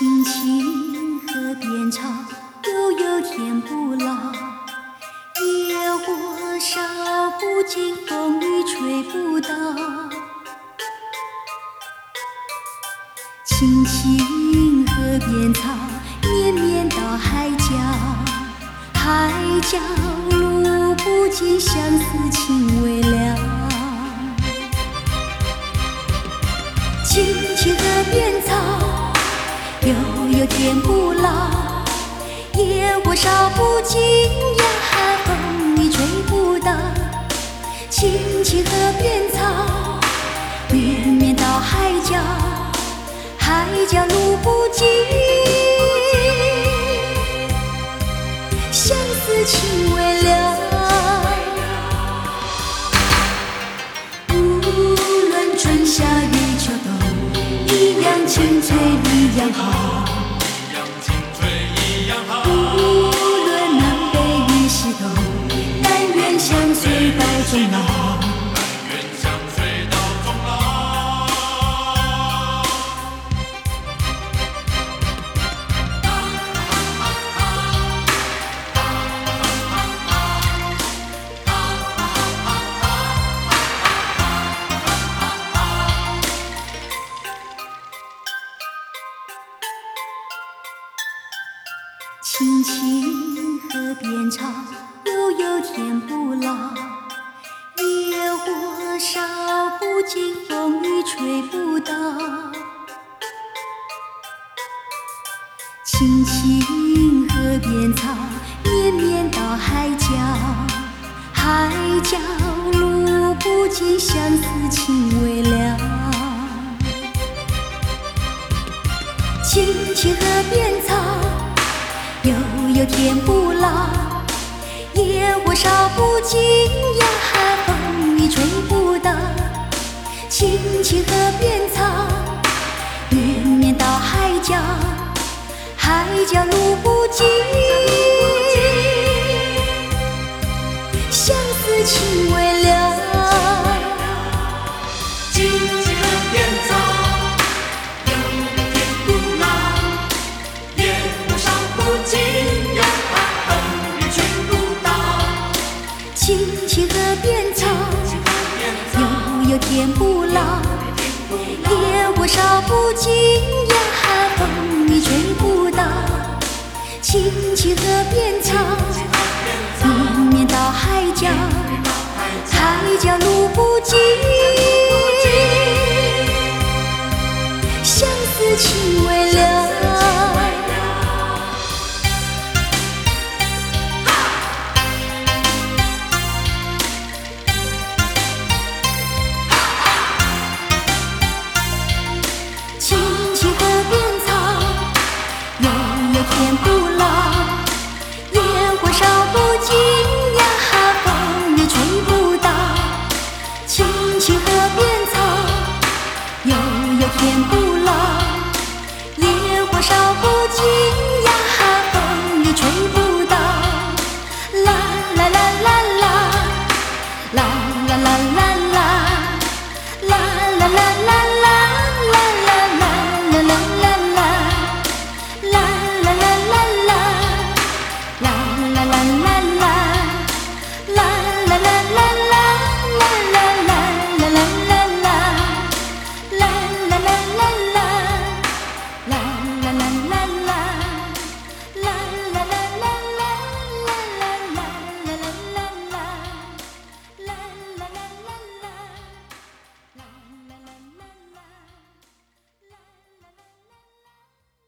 青青河边草，悠悠天不老。野火烧不尽，风雨吹不倒。青青河边草，绵绵到海角。海角路不尽，相思情未了。青青河边草，悠悠天不老。野火烧不尽呀，风雨吹不倒。青青河边草，绵绵到海角。海角路不尽，相思情未了。无论春夏与秋冬，一样青翠一样好。无论南北与西东，但愿相随到终老。青青河边草，悠悠天不老。野火烧不尽，风雨吹不倒。青青河边草，绵绵到海角。海角路不尽，相思情未了。青青河边草，悠悠天不老。野火烧不尽呀，风雨吹不倒。青青河边草，绵绵到海角。海角路不尽，相思情未了。 青青河边草，悠悠天不老。野火烧不尽呀，风雨吹不倒。 青青河边草，悠悠天不老。野火烧不尽呀，风雨吹不倒。青青河边草，绵绵到海角。海角路不尽，相思情未了。青青河边草，悠悠天不老。野火烧不尽呀，风雨吹不倒。青青河边草，悠悠天不老。野火烧